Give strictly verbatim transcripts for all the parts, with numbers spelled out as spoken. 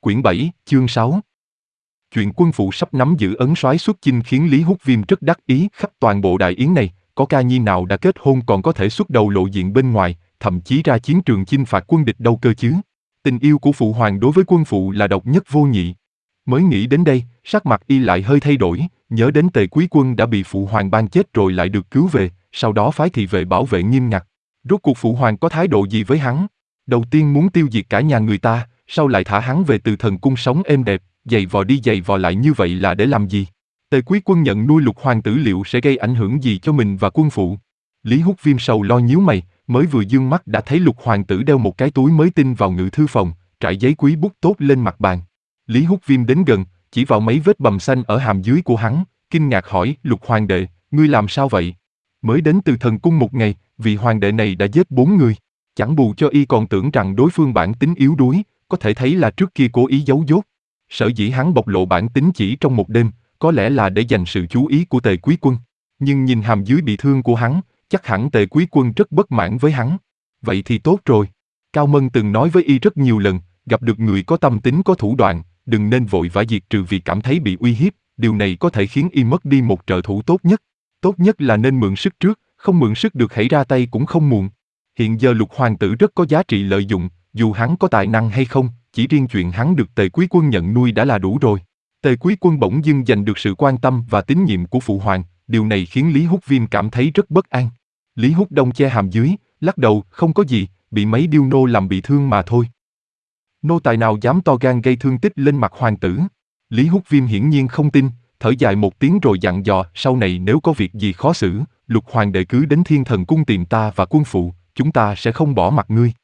Quyển bảy, chương sáu. Chuyện quân phụ sắp nắm giữ ấn soái xuất chinh khiến Lý Húc Viêm rất đắc ý. Khắp toàn bộ đại yến này, có ca nhi nào đã kết hôn còn có thể xuất đầu lộ diện bên ngoài, thậm chí ra chiến trường chinh phạt quân địch đâu cơ chứ. Tình yêu của phụ hoàng đối với quân phụ là độc nhất vô nhị. Mới nghĩ đến đây, sắc mặt y lại hơi thay đổi, nhớ đến Tề Quý Quân đã bị phụ hoàng ban chết rồi lại được cứu về, sau đó phái thị vệ bảo vệ nghiêm ngặt. Rốt cuộc phụ hoàng có thái độ gì với hắn? Đầu tiên muốn tiêu diệt cả nhà người ta, sau lại thả hắn về Từ Thần Cung sống êm đẹp, giày vò đi giày vò lại như vậy là để làm gì? Tề Quý Quân nhận nuôi Lục hoàng tử liệu sẽ gây ảnh hưởng gì cho mình và quân phụ? Lý Húc Viêm sầu lo nhíu mày, mới vừa dương mắt đã thấy Lục hoàng tử đeo một cái túi mới tinh vào ngự thư phòng, trải giấy quý bút tốt lên mặt bàn. Lý Húc Viêm đến gần, chỉ vào mấy vết bầm xanh ở hàm dưới của hắn, kinh ngạc hỏi: Lục hoàng đệ, ngươi làm sao vậy? Mới đến Từ Thần Cung một ngày, vị hoàng đệ này đã giết bốn người. Chẳng bù cho y còn tưởng rằng đối phương bản tính yếu đuối, có thể thấy là trước kia cố ý giấu dốt. Sở dĩ hắn bộc lộ bản tính chỉ trong một đêm, có lẽ là để giành sự chú ý của Tề Quý Quân. Nhưng nhìn hàm dưới bị thương của hắn, chắc hẳn Tề Quý Quân rất bất mãn với hắn. Vậy thì tốt rồi. Cao Mân từng nói với y rất nhiều lần, gặp được người có tâm tính có thủ đoạn, đừng nên vội vã diệt trừ vì cảm thấy bị uy hiếp, điều này có thể khiến y mất đi một trợ thủ tốt nhất. Tốt nhất là nên mượn sức trước, không mượn sức được hãy ra tay cũng không muộn. Hiện giờ Lục hoàng tử rất có giá trị lợi dụng, dù hắn có tài năng hay không, chỉ riêng chuyện hắn được Tề Quý Quân nhận nuôi đã là đủ rồi. Tề Quý Quân bỗng dưng giành được sự quan tâm và tín nhiệm của phụ hoàng, điều này khiến Lý Húc Viêm cảm thấy rất bất an. Lý Húc Đông che hàm dưới, lắc đầu: không có gì, bị mấy điêu nô làm bị thương mà thôi. Nô tài nào dám to gan gây thương tích lên mặt hoàng tử? Lý Húc Viêm hiển nhiên không tin, thở dài một tiếng rồi dặn dò: sau này nếu có việc gì khó xử, Lục hoàng đệ cứ đến Thiên Thần Cung tìm ta và quân phụ, chúng ta sẽ không bỏ mặc ngươi.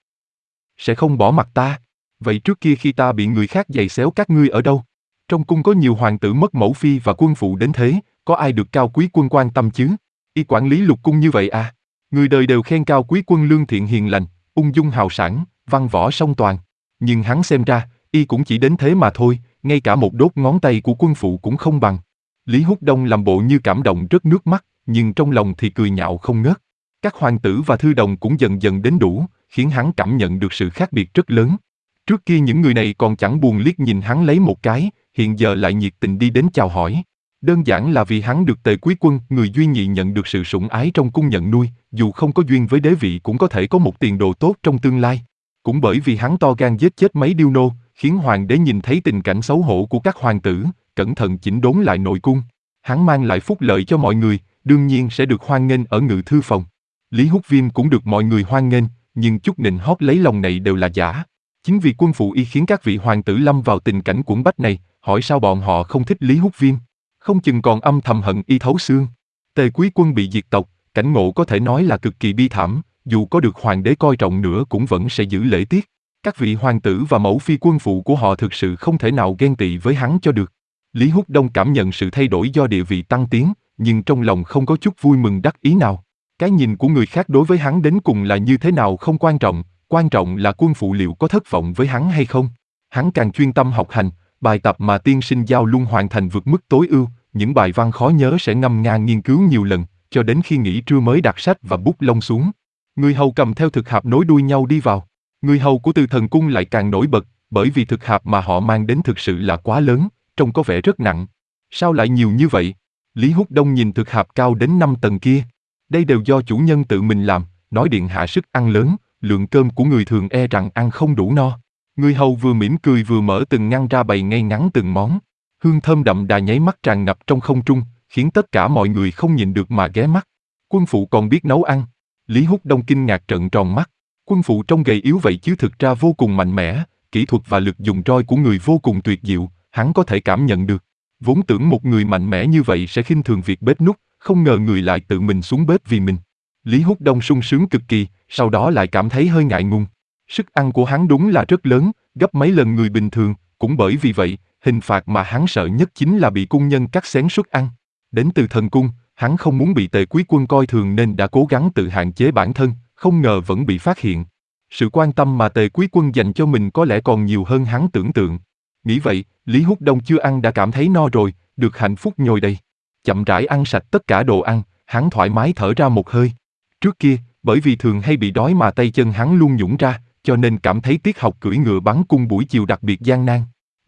Sẽ không bỏ mặc ta? Vậy trước kia khi ta bị người khác giày xéo các ngươi ở đâu? Trong cung có nhiều hoàng tử mất mẫu phi và quân phụ đến thế, có ai được Cao Quý Quân quan tâm chứ? Y quản lý lục cung như vậy à? Người đời đều khen Cao Quý Quân lương thiện hiền lành, ung dung hào sảng, văn võ song toàn. Nhưng hắn xem ra, y cũng chỉ đến thế mà thôi, ngay cả một đốt ngón tay của quân phụ cũng không bằng. Lý Húc Đông làm bộ như cảm động rớt nước mắt, nhưng trong lòng thì cười nhạo không ngớt. Các hoàng tử và thư đồng cũng dần dần đến đủ, khiến hắn cảm nhận được sự khác biệt rất lớn. Trước kia những người này còn chẳng buồn liếc nhìn hắn lấy một cái, hiện giờ lại nhiệt tình đi đến chào hỏi. Đơn giản là vì hắn được Tề Quý Quân, người duy nhị nhận được sự sủng ái trong cung nhận nuôi, dù không có duyên với đế vị cũng có thể có một tiền đồ tốt trong tương lai. Cũng bởi vì hắn to gan giết chết mấy điêu nô, khiến hoàng đế nhìn thấy tình cảnh xấu hổ của các hoàng tử, cẩn thận chỉnh đốn lại nội cung. Hắn mang lại phúc lợi cho mọi người, đương nhiên sẽ được hoan nghênh ở ngự thư phòng. Lý Húc Viêm cũng được mọi người hoan nghênh, nhưng chút nịnh hót lấy lòng này đều là giả. Chính vì quân phụ y khiến các vị hoàng tử lâm vào tình cảnh quẫn bách này, hỏi sao bọn họ không thích Lý Húc Viêm, không chừng còn âm thầm hận y thấu xương. Tề Quý Quân bị diệt tộc, cảnh ngộ có thể nói là cực kỳ bi thảm, dù có được hoàng đế coi trọng nữa cũng vẫn sẽ giữ lễ tiết. Các vị hoàng tử và mẫu phi quân phụ của họ thực sự không thể nào ghen tị với hắn cho được. Lý Húc Đông cảm nhận sự thay đổi do địa vị tăng tiến, nhưng trong lòng không có chút vui mừng đắc ý nào. Cái nhìn của người khác đối với hắn đến cùng là như thế nào không quan trọng, quan trọng là quân phụ liệu có thất vọng với hắn hay không. Hắn càng chuyên tâm học hành, bài tập mà tiên sinh giao luôn hoàn thành vượt mức tối ưu, những bài văn khó nhớ sẽ ngâm nga nghiên cứu nhiều lần, cho đến khi nghỉ trưa mới đặt sách và bút lông xuống. Người hầu cầm theo thực hạp nối đuôi nhau đi vào. Người hầu của Từ Thần Cung lại càng nổi bật, bởi vì thực hạp mà họ mang đến thực sự là quá lớn, trông có vẻ rất nặng. Sao lại nhiều như vậy? Lý Húc Đông nhìn thực hạp cao đến năm tầng kia. Đây đều do chủ nhân tự mình làm, nói điện hạ sức ăn lớn, lượng cơm của người thường e rằng ăn không đủ no. Người hầu vừa mỉm cười vừa mở từng ngăn ra bày ngay ngắn từng món. Hương thơm đậm đà nháy mắt tràn ngập trong không trung, khiến tất cả mọi người không nhìn được mà ghé mắt. Quân phụ còn biết nấu ăn. Lý Húc Đông kinh ngạc trợn tròn mắt. Quân phụ trông gầy yếu vậy chứ thực ra vô cùng mạnh mẽ, kỹ thuật và lực dùng roi của người vô cùng tuyệt diệu, hắn có thể cảm nhận được. Vốn tưởng một người mạnh mẽ như vậy sẽ khinh thường việc bếp núc, không ngờ người lại tự mình xuống bếp vì mình. Lý Húc Đông sung sướng cực kỳ, sau đó lại cảm thấy hơi ngại ngùng. Sức ăn của hắn đúng là rất lớn, gấp mấy lần người bình thường, cũng bởi vì vậy, hình phạt mà hắn sợ nhất chính là bị cung nhân cắt xén suất ăn. Đến Từ Thần Cung, hắn không muốn bị Tề Quý Quân coi thường nên đã cố gắng tự hạn chế bản thân, không ngờ vẫn bị phát hiện. Sự quan tâm mà Tề Quý Quân dành cho mình có lẽ còn nhiều hơn hắn tưởng tượng. Nghĩ vậy, Lý Húc Đông chưa ăn đã cảm thấy no rồi, được hạnh phúc nhồi đầy. Chậm rãi ăn sạch tất cả đồ ăn, hắn thoải mái thở ra một hơi. Trước kia, bởi vì thường hay bị đói mà tay chân hắn luôn nhũn ra, cho nên cảm thấy tiết học cưỡi ngựa bắn cung buổi chiều đặc biệt gian nan.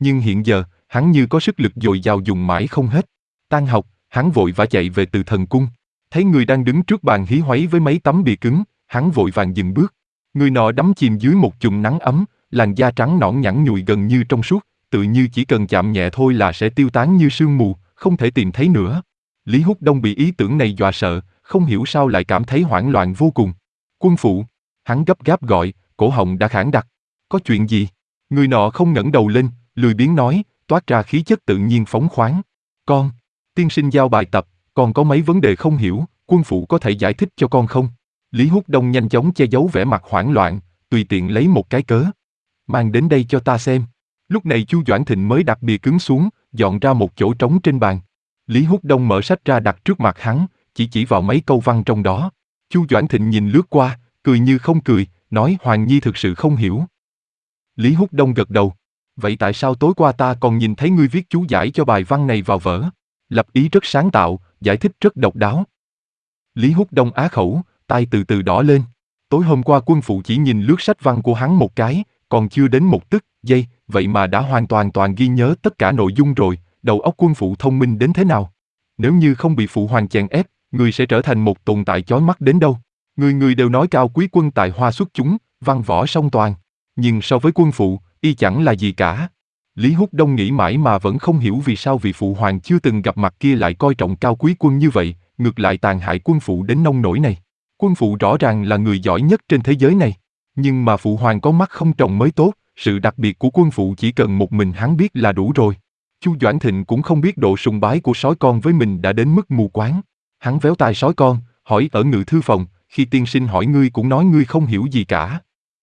Nhưng hiện giờ, hắn như có sức lực dồi dào dùng mãi không hết. Tan học, hắn vội vã chạy về Từ Thần Cung. Thấy người đang đứng trước bàn hí hoáy với mấy tấm bìa cứng, hắn vội vàng dừng bước. Người nọ đắm chìm dưới một chùm nắng ấm, làn da trắng nõn nhẵn nhụi gần như trong suốt, tự như chỉ cần chạm nhẹ thôi là sẽ tiêu tán như sương mù, không thể tìm thấy nữa. Lý Húc Đông bị ý tưởng này dọa sợ, không hiểu sao lại cảm thấy hoảng loạn vô cùng. Quân phụ, hắn gấp gáp gọi, cổ họng đã khản đặc. Có chuyện gì? Người nọ không ngẩng đầu lên, lười biếng nói, toát ra khí chất tự nhiên phóng khoáng. Con, tiên sinh giao bài tập, còn có mấy vấn đề không hiểu, quân phụ có thể giải thích cho con không? Lý Húc Đông nhanh chóng che giấu vẻ mặt hoảng loạn, tùy tiện lấy một cái cớ. Mang đến đây cho ta xem. Lúc này Chu Doãn Thịnh mới đặt bìa cứng xuống, dọn ra một chỗ trống trên bàn. Lý Húc Đông mở sách ra đặt trước mặt hắn, chỉ chỉ vào mấy câu văn trong đó. Chu Doãn Thịnh nhìn lướt qua, cười như không cười, nói Hoàng Nhi thực sự không hiểu. Lý Húc Đông gật đầu. Vậy tại sao tối qua ta còn nhìn thấy ngươi viết chú giải cho bài văn này vào vở? Lập ý rất sáng tạo, giải thích rất độc đáo. Lý Húc Đông á khẩu, tai từ từ đỏ lên. Tối hôm qua quân phụ chỉ nhìn lướt sách văn của hắn một cái, còn chưa đến một tức giây, vậy mà đã hoàn toàn toàn ghi nhớ tất cả nội dung rồi, đầu óc quân phụ thông minh đến thế nào? Nếu như không bị phụ hoàng chèn ép, người sẽ trở thành một tồn tại chói mắt đến đâu. Người người đều nói Cao Quý Quân tài hoa xuất chúng, văn võ song toàn. Nhưng so với quân phụ, y chẳng là gì cả. Lý Húc Đông nghĩ mãi mà vẫn không hiểu vì sao vị phụ hoàng chưa từng gặp mặt kia lại coi trọng Cao Quý Quân như vậy, ngược lại tàn hại quân phụ đến nông nỗi này. Quân phụ rõ ràng là người giỏi nhất trên thế giới này. Nhưng mà phụ hoàng có mắt không trồng mới tốt, sự đặc biệt của quân phụ chỉ cần một mình hắn biết là đủ rồi. Chu Doãn Thịnh cũng không biết độ sùng bái của sói con với mình đã đến mức mù quáng. Hắn véo tai sói con, hỏi ở ngự thư phòng, khi tiên sinh hỏi ngươi cũng nói ngươi không hiểu gì cả.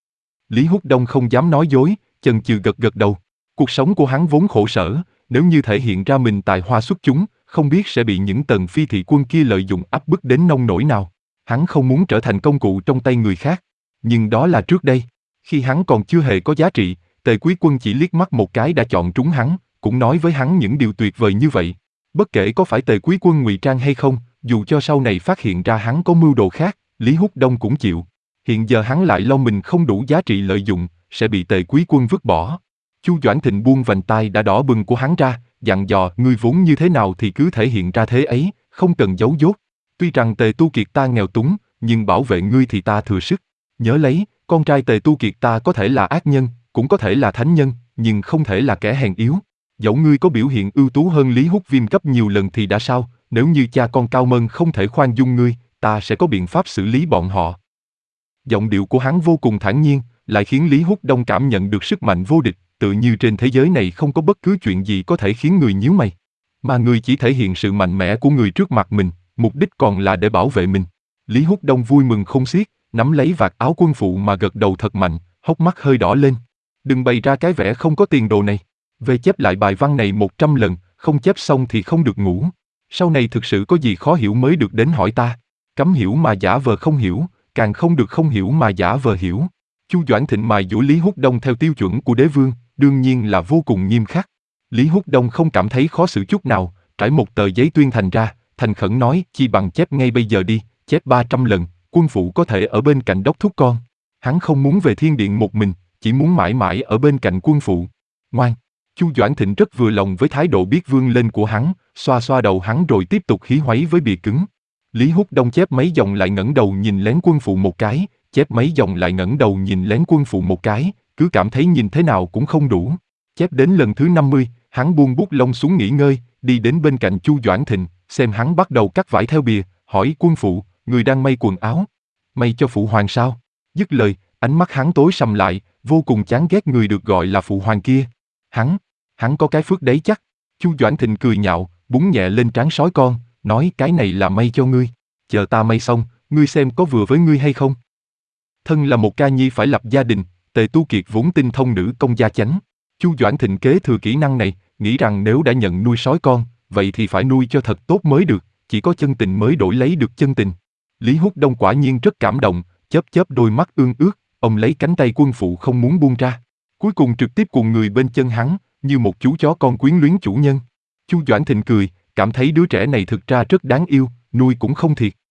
Lý Húc Đông không dám nói dối, chần chừ gật gật đầu. Cuộc sống của hắn vốn khổ sở, nếu như thể hiện ra mình tài hoa xuất chúng, không biết sẽ bị những tần phi thị quân kia lợi dụng áp bức đến nông nỗi nào. Hắn không muốn trở thành công cụ trong tay người khác. Nhưng đó là trước đây. Khi hắn còn chưa hề có giá trị, Tề Quý Quân chỉ liếc mắt một cái đã chọn trúng hắn, cũng nói với hắn những điều tuyệt vời như vậy. Bất kể có phải Tề Quý Quân ngụy trang hay không, dù cho sau này phát hiện ra hắn có mưu đồ khác, Lý Húc Đông cũng chịu. Hiện giờ hắn lại lo mình không đủ giá trị lợi dụng, sẽ bị Tề Quý Quân vứt bỏ. Chu Doãn Thịnh buông vành tai đã đỏ bừng của hắn ra, dặn dò, ngươi vốn như thế nào thì cứ thể hiện ra thế ấy, không cần giấu dốt. Tuy rằng Tề Tu Kiệt ta nghèo túng, nhưng bảo vệ ngươi thì ta thừa sức. Nhớ lấy, con trai Tề Tu Kiệt ta có thể là ác nhân, cũng có thể là thánh nhân, nhưng không thể là kẻ hèn yếu. Dẫu ngươi có biểu hiện ưu tú hơn Lý Húc Viêm gấp nhiều lần thì đã sao, nếu như cha con Cao Mân không thể khoan dung ngươi, ta sẽ có biện pháp xử lý bọn họ. Giọng điệu của hắn vô cùng thản nhiên, lại khiến Lý Húc Đông cảm nhận được sức mạnh vô địch, tự như trên thế giới này không có bất cứ chuyện gì có thể khiến người nhíu mày. Mà người chỉ thể hiện sự mạnh mẽ của người trước mặt mình, mục đích còn là để bảo vệ mình. Lý Húc Đông vui mừng không xiết, nắm lấy vạt áo quân phụ mà gật đầu thật mạnh, hốc mắt hơi đỏ lên. Đừng bày ra cái vẻ không có tiền đồ này. Về chép lại bài văn này một trăm lần, không chép xong thì không được ngủ. Sau này thực sự có gì khó hiểu mới được đến hỏi ta. Cấm hiểu mà giả vờ không hiểu, càng không được không hiểu mà giả vờ hiểu. Chu Doãn Thịnh mài dũa Lý Húc Đông theo tiêu chuẩn của đế vương, đương nhiên là vô cùng nghiêm khắc. Lý Húc Đông không cảm thấy khó xử chút nào, trải một tờ giấy tuyên thành ra, thành khẩn nói, chi bằng chép ngay bây giờ đi, chép ba trăm lần, quân phụ có thể ở bên cạnh đốc thúc con. Hắn không muốn về thiên điện một mình, chỉ muốn mãi mãi ở bên cạnh quân phụ. Ngoan. Chu Doãn Thịnh rất vừa lòng với thái độ biết vươn lên của hắn, xoa xoa đầu hắn rồi tiếp tục hí hoáy với bìa cứng. Lý Húc Đông chép mấy dòng lại ngẩng đầu nhìn lén quân phụ một cái, chép mấy dòng lại ngẩng đầu nhìn lén quân phụ một cái, cứ cảm thấy nhìn thế nào cũng không đủ. Chép đến lần thứ năm mươi, hắn buông bút lông xuống nghỉ ngơi, đi đến bên cạnh Chu Doãn Thịnh, xem hắn bắt đầu cắt vải theo bìa, hỏi quân phụ, người đang may quần áo. May cho phụ hoàng sao? Dứt lời, ánh mắt hắn tối sầm lại, vô cùng chán ghét người được gọi là phụ hoàng kia. Hắn, hắn có cái phước đấy chắc. Chu Doãn Thịnh cười nhạo, búng nhẹ lên trán sói con, nói cái này là may cho ngươi. Chờ ta may xong, ngươi xem có vừa với ngươi hay không. Thân là một ca nhi phải lập gia đình, Tề Tu Kiệt vốn tinh thông nữ công gia chánh. Chu Doãn Thịnh kế thừa kỹ năng này, nghĩ rằng nếu đã nhận nuôi sói con, vậy thì phải nuôi cho thật tốt mới được, chỉ có chân tình mới đổi lấy được chân tình. Lý Húc Đông quả nhiên rất cảm động, chớp chớp đôi mắt ương ướt, ông lấy cánh tay quân phụ không muốn buông ra. Cuối cùng trực tiếp cuộn người bên chân hắn, như một chú chó con quyến luyến chủ nhân. Chu Doãn Thịnh cười, cảm thấy đứa trẻ này thực ra rất đáng yêu, nuôi cũng không thiệt.